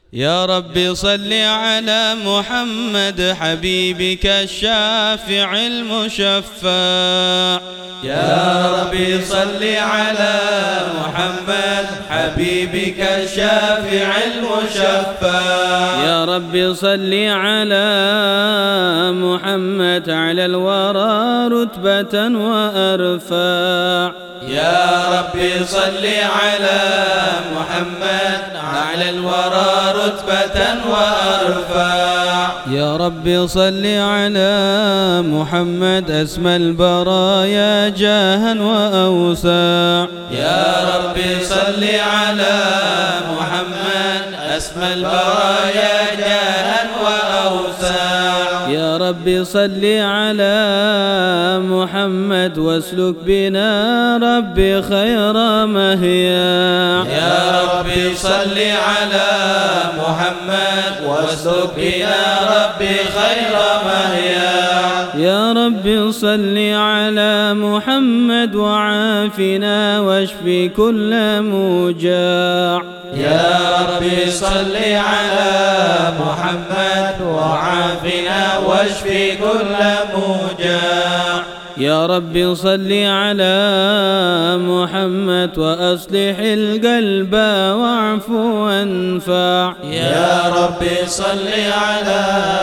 يا رب صل على محمد حبيبك الشافع المشفع. يا رب صل على محمد حبيبك الشافع المشفع. يا رب صل على محمد على الورى رتبة وأرفع. يا رب صل على محمد على الورى رتبة وأرفع. يا رب صل على محمد أسمى البرايا جاها وأوسع. يا رب صل على محمد أسمى البرايا جاها وأوسع. يا رب صل على محمد واسلك بنا ربي خير مهيا. يا رب صل على محمد واسلك بنا ربي خير مهيا. يا رب صل على محمد وعافنا واشفي كل موجع. يا رب صل على محمد وعافنا واشفي كل موجع. يا رب صل على محمد وأصلح القلب واعف وانفع. يا رب صل على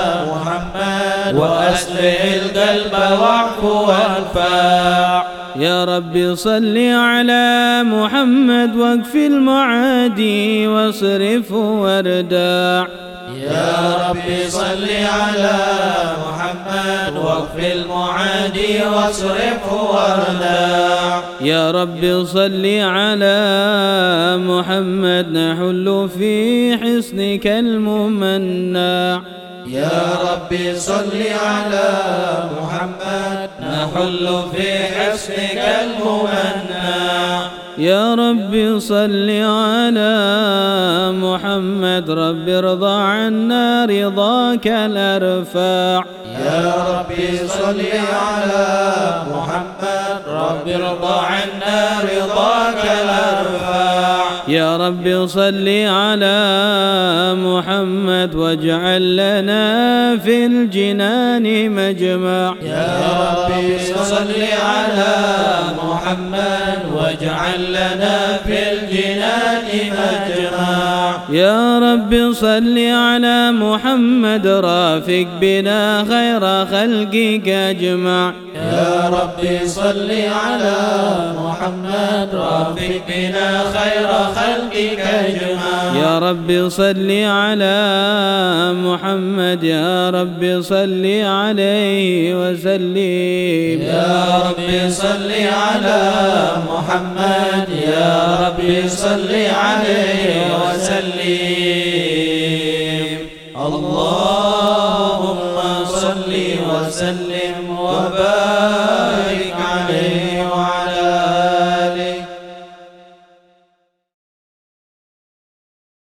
محمد وأصلح القلب واعف وانفع. يا رب صل على محمد واكف المعادي واصرف واردع. يا رب صل على محمد واكف المعادي واصرفه واردع. يا رب صل على محمد نحل في حصنك الممنع. يا رب صل على محمد نحل في حصنك الممنع. يا رب صل على محمد رب ارضى عنا رضاك الأرفع. يا رب صل على محمد رب ارضى عنا رضاك الأرفع. يا رب صل على محمد واجعل لنا في الجنان مجمع. يا رب صل على محمد واجعل لنا في الجنان مجمع. يا رب صل على محمد رافق بنا خير خلقك أجمع. يا رب صل على محمد رافق بنا خير خلقك أجمع. يا رب صل على محمد يا رب صل عليه وسلم. يا رب صل على محمد يا رب صل عليه وسلم. اللهم صل وسلم